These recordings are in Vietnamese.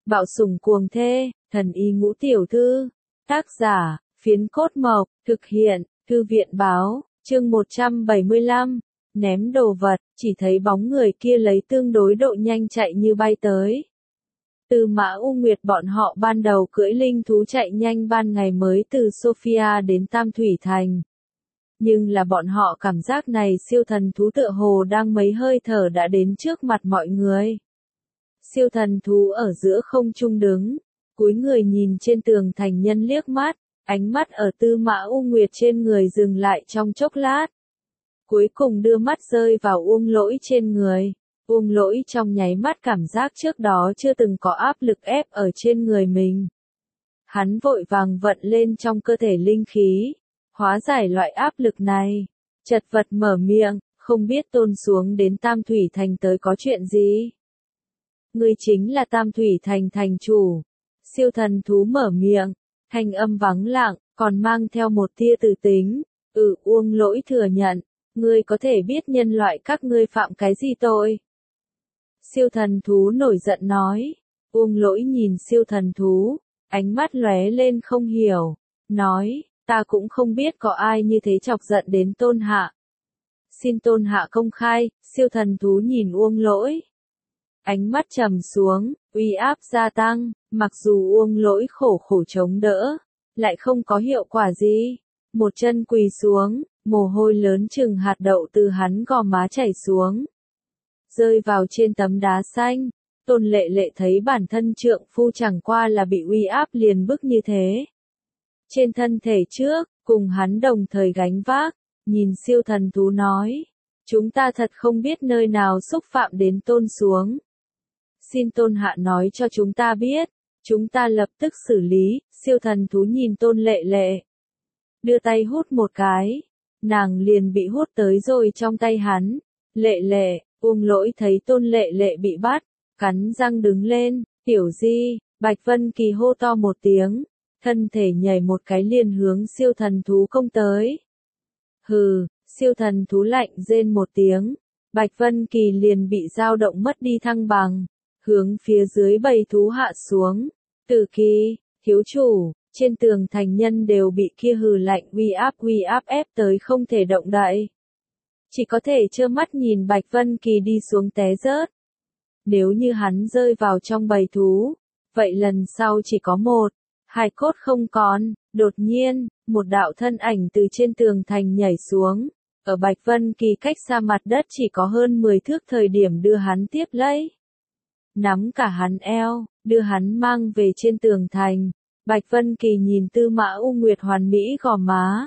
Bạo sủng cuồng thê, thần y ngũ tiểu thư. Tác giả, Phiến Cốt Mộc, thực hiện, Thư viện báo, chương 175. Ném đồ vật, chỉ thấy bóng người kia lấy tương đối độ nhanh chạy như bay tới. Từ Mã U Nguyệt bọn họ ban đầu cưỡi linh thú chạy nhanh ban ngày mới từ Sofia đến Tam Thủy Thành. Nhưng là bọn họ cảm giác này siêu thần thú tựa hồ đang mấy hơi thở đã đến trước mặt mọi người. Siêu thần thú ở giữa không trung đứng, cúi người nhìn trên tường thành nhân liếc mắt, ánh mắt ở Tư Mã U Nguyệt trên người dừng lại trong chốc lát. Cuối cùng đưa mắt rơi vào Uông Lỗi trên người. Uông Lỗi trong nháy mắt cảm giác trước đó chưa từng có áp lực ép ở trên người mình. Hắn vội vàng vận lên trong cơ thể linh khí, hóa giải loại áp lực này. Chật vật mở miệng, không biết Tôn xuống đến Tam Thủy Thành tới có chuyện gì. Ngươi chính là Tam Thủy Thành thành chủ. Siêu thần thú mở miệng, thanh âm vắng lặng, còn mang theo một tia từ tính. Uông Lỗi thừa nhận, ngươi có thể biết nhân loại các ngươi phạm cái gì tội? Siêu thần thú nổi giận nói. Uông Lỗi nhìn siêu thần thú, ánh mắt lóe lên không hiểu, nói, ta cũng không biết có ai như thế chọc giận đến Tôn Hạ. Xin Tôn Hạ công khai. Siêu thần thú nhìn Uông Lỗi. Ánh mắt trầm xuống, uy áp gia tăng, mặc dù Uông Lỗi khổ khổ chống đỡ, lại không có hiệu quả gì. Một chân quỳ xuống, mồ hôi lớn chừng hạt đậu từ hắn gò má chảy xuống, rơi vào trên tấm đá xanh. Tôn Lệ Lệ thấy bản thân trượng phu chẳng qua là bị uy áp liền bức như thế. Trên thân thể trước, cùng hắn đồng thời gánh vác, nhìn siêu thần thú nói, chúng ta thật không biết nơi nào xúc phạm đến Tôn xuống. Xin Tôn Hạ nói cho chúng ta biết, chúng ta lập tức xử lý. Siêu thần thú nhìn Tôn Lệ Lệ, đưa tay hút một cái, nàng liền bị hút tới rồi trong tay hắn. Lệ Lệ, Uông Lỗi thấy Tôn Lệ Lệ bị bắt, cắn răng đứng lên, tiểu di. Bạch Vân Kỳ hô to một tiếng, thân thể nhảy một cái liền hướng siêu thần thú công tới. Hừ, siêu thần thú lạnh rên một tiếng, Bạch Vân Kỳ liền bị dao động mất đi thăng bằng, hướng phía dưới bầy thú hạ xuống. Tử Kỳ, thiếu chủ, trên tường thành nhân đều bị kia hừ lạnh uy áp ép tới không thể động đậy. Chỉ có thể trơ mắt nhìn Bạch Vân Kỳ đi xuống té rớt. Nếu như hắn rơi vào trong bầy thú, vậy lần sau chỉ có một, hai cốt không còn. Đột nhiên, một đạo thân ảnh từ trên tường thành nhảy xuống, ở Bạch Vân Kỳ cách xa mặt đất chỉ có hơn 10 thước thời điểm đưa hắn tiếp lấy. Nắm cả hắn eo, đưa hắn mang về trên tường thành. Bạch Vân Kỳ nhìn Tư Mã U Nguyệt hoàn mỹ gò má,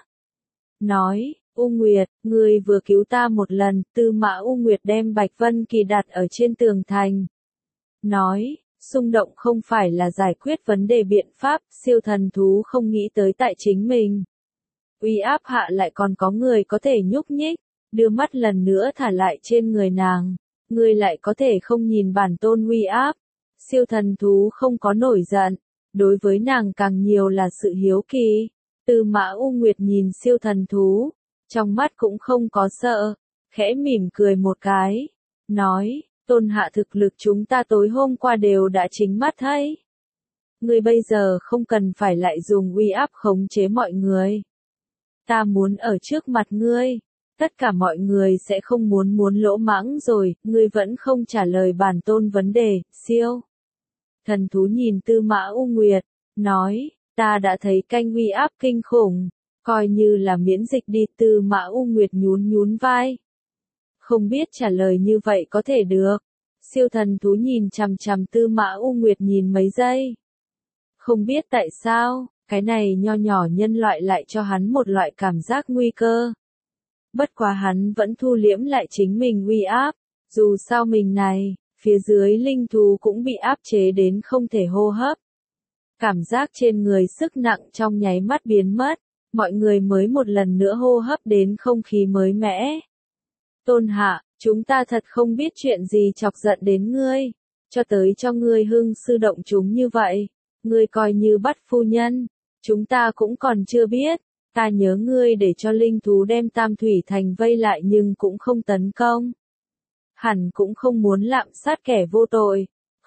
nói, U Nguyệt, ngươi vừa cứu ta một lần. Tư Mã U Nguyệt đem Bạch Vân Kỳ đặt ở trên tường thành, nói, xung động không phải là giải quyết vấn đề biện pháp. Siêu thần thú không nghĩ tới tại chính mình uy áp hạ lại còn có người có thể nhúc nhích. Đưa mắt lần nữa thả lại trên người nàng, ngươi lại có thể không nhìn bản tôn uy áp. Siêu thần thú không có nổi giận, đối với nàng càng nhiều là sự hiếu kỳ. Tư Mã U Nguyệt nhìn siêu thần thú, trong mắt cũng không có sợ, khẽ mỉm cười một cái, nói, Tôn Hạ thực lực chúng ta tối hôm qua đều đã chính mắt thấy. Ngươi bây giờ không cần phải lại dùng uy áp khống chế mọi người. Ta muốn ở trước mặt ngươi, tất cả mọi người sẽ không muốn lỗ mãng rồi. Ngươi vẫn không trả lời bản tôn vấn đề. Siêu thần thú nhìn Tư Mã U Nguyệt, nói, ta đã thấy canh uy áp kinh khủng, coi như là miễn dịch đi. Tư Mã U Nguyệt nhún vai, không biết trả lời như vậy có thể được. Siêu thần thú nhìn chằm chằm Tư Mã U Nguyệt nhìn mấy giây. Không biết tại sao, cái này nho nhỏ nhân loại lại cho hắn một loại cảm giác nguy cơ. Bất quá hắn vẫn thu liễm lại chính mình uy áp, dù sao mình này, phía dưới linh thú cũng bị áp chế đến không thể hô hấp. Cảm giác trên người sức nặng trong nháy mắt biến mất, mọi người mới một lần nữa hô hấp đến không khí mới mẻ. Tôn Hạ, chúng ta thật không biết chuyện gì chọc giận đến ngươi, cho tới cho ngươi hưng sư động chúng như vậy. Ngươi coi như bắt phu nhân, chúng ta cũng còn chưa biết. Ta nhớ ngươi để cho linh thú đem Tam Thủy Thành vây lại nhưng cũng không tấn công. Hẳn cũng không muốn lạm sát kẻ vô tội.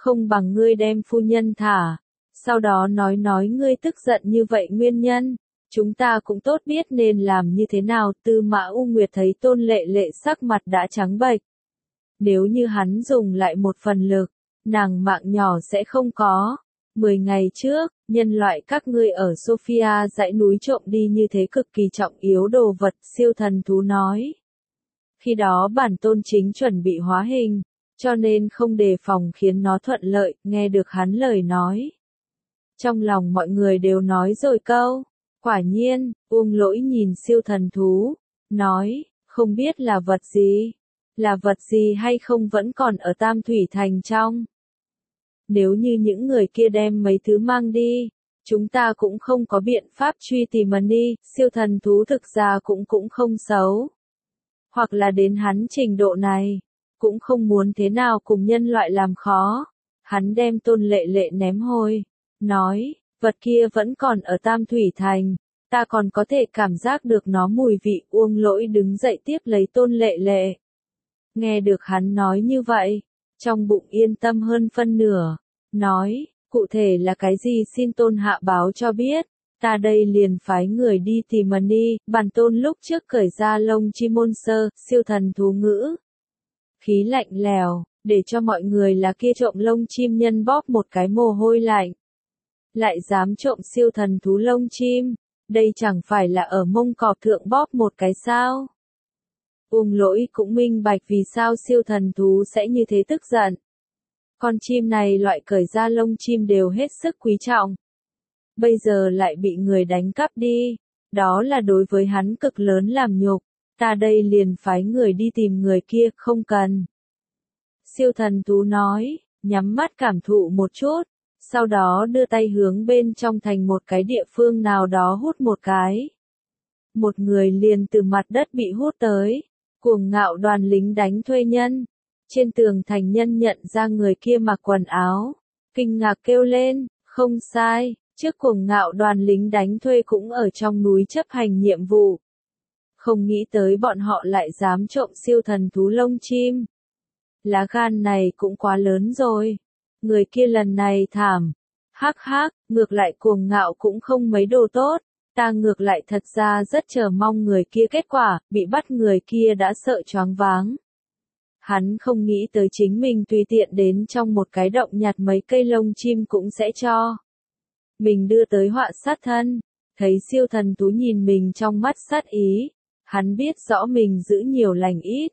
không bằng ngươi đem phu nhân thả, sau đó nói ngươi tức giận như vậy nguyên nhân, chúng ta cũng tốt biết nên làm như thế nào. Tư Mã U Nguyệt thấy Tôn Lệ Lệ sắc mặt đã trắng bệch. Nếu như hắn dùng lại một phần lực, nàng mạng nhỏ sẽ không có. 10 ngày trước, nhân loại các ngươi ở Sophia dãy núi trộm đi như thế cực kỳ trọng yếu đồ vật, siêu thần thú nói. Khi đó bản tôn chính chuẩn bị hóa hình, cho nên không đề phòng khiến nó thuận lợi. Nghe được hắn lời nói, trong lòng mọi người đều nói rồi câu, quả nhiên. Uông Lỗi nhìn siêu thần thú, nói, không biết là vật gì, là vật gì hay không vẫn còn ở Tam Thủy Thành trong. Nếu như những người kia đem mấy thứ mang đi, chúng ta cũng không có biện pháp truy tìm đi. Siêu thần thú thực ra cũng không xấu. Hoặc là đến hắn trình độ này, cũng không muốn thế nào cùng nhân loại làm khó. Hắn đem Tôn Lệ Lệ ném hôi, nói, vật kia vẫn còn ở Tam Thủy Thành, ta còn có thể cảm giác được nó mùi vị. Uông Lỗi đứng dậy tiếp lấy Tôn Lệ Lệ. Nghe được hắn nói như vậy, trong bụng yên tâm hơn phân nửa, nói, cụ thể là cái gì xin Tôn hạ báo cho biết, ta đây liền phái người đi tìm đi. Bản tôn lúc trước cởi ra lông chim môn sơ, siêu thần thú ngữ. Khí lạnh lèo, để cho mọi người là kia trộm lông chim nhân bóp một cái mồ hôi lạnh. Lại dám trộm siêu thần thú lông chim, đây chẳng phải là ở mông cọp thượng bóp một cái sao. Uông Lỗi cũng minh bạch vì sao siêu thần thú sẽ như thế tức giận. Con chim này loại cởi ra lông chim đều hết sức quý trọng. Bây giờ lại bị người đánh cắp đi, đó là đối với hắn cực lớn làm nhục. Ta đây liền phái người đi tìm người kia, không cần. Siêu thần thú nói, nhắm mắt cảm thụ một chút, sau đó đưa tay hướng bên trong thành một cái địa phương nào đó hút một cái. Một người liền từ mặt đất bị hút tới, cuồng ngạo đoàn lính đánh thuê nhân. Trên tường thành nhân nhận ra người kia mặc quần áo, kinh ngạc kêu lên, không sai, trước cuồng ngạo đoàn lính đánh thuê cũng ở trong núi chấp hành nhiệm vụ. Không nghĩ tới bọn họ lại dám trộm siêu thần thú lông chim. Lá gan này cũng quá lớn rồi. Người kia lần này thảm. Hắc hắc, ngược lại cuồng ngạo cũng không mấy đồ tốt. Ta ngược lại thật ra rất chờ mong người kia kết quả, bị bắt người kia đã sợ choáng váng. Hắn không nghĩ tới chính mình tùy tiện đến trong một cái động nhặt mấy cây lông chim cũng sẽ cho mình đưa tới họa sát thân. Thấy siêu thần thú nhìn mình trong mắt sát ý, hắn biết rõ mình giữ nhiều lành ít.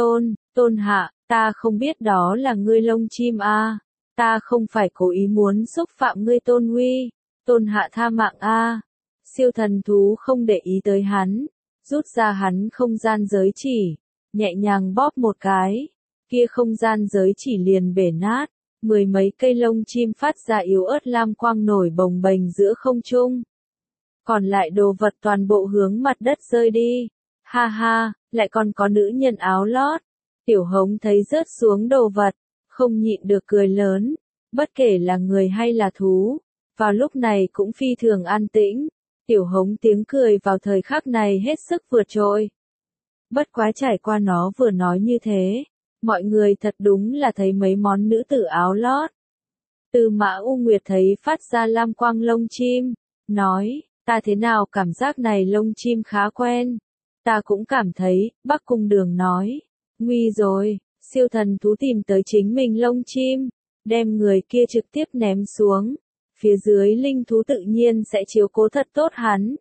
Tôn hạ, ta không biết đó là ngươi lông chim a, ta không phải cố ý muốn xúc phạm ngươi tôn uy. Tôn hạ tha mạng a. Siêu thần thú không để ý tới hắn, rút ra hắn không gian giới chỉ, nhẹ nhàng bóp một cái, kia không gian giới chỉ liền bể nát, 10 mấy cây lông chim phát ra yếu ớt lam quang nổi bồng bềnh giữa không trung. Còn lại đồ vật toàn bộ hướng mặt đất rơi đi. Ha ha, lại còn có nữ nhân áo lót. Tiểu Hống thấy rớt xuống đồ vật, không nhịn được cười lớn, bất kể là người hay là thú, vào lúc này cũng phi thường an tĩnh. Tiểu Hống tiếng cười vào thời khắc này hết sức vượt trội. Bất quá trải qua nó vừa nói như thế, mọi người thật đúng là thấy mấy món nữ tử áo lót. Tư Mã U Nguyệt thấy phát ra lam quang lông chim, nói, ta thế nào cảm giác này lông chim khá quen. Ta cũng cảm thấy, Bắc Cung Đường nói, nguy rồi, siêu thần thú tìm tới chính mình lông chim, đem người kia trực tiếp ném xuống. Phía dưới linh thú tự nhiên sẽ chiếu cố thật tốt hắn.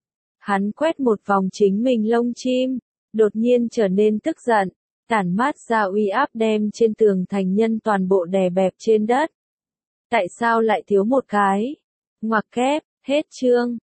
Hắn quét một vòng chính mình lông chim, đột nhiên trở nên tức giận, tản mát ra uy áp đem trên tường thành nhân toàn bộ đè bẹp trên đất. Tại sao lại thiếu một cái? Ngoặc kép, hết chương.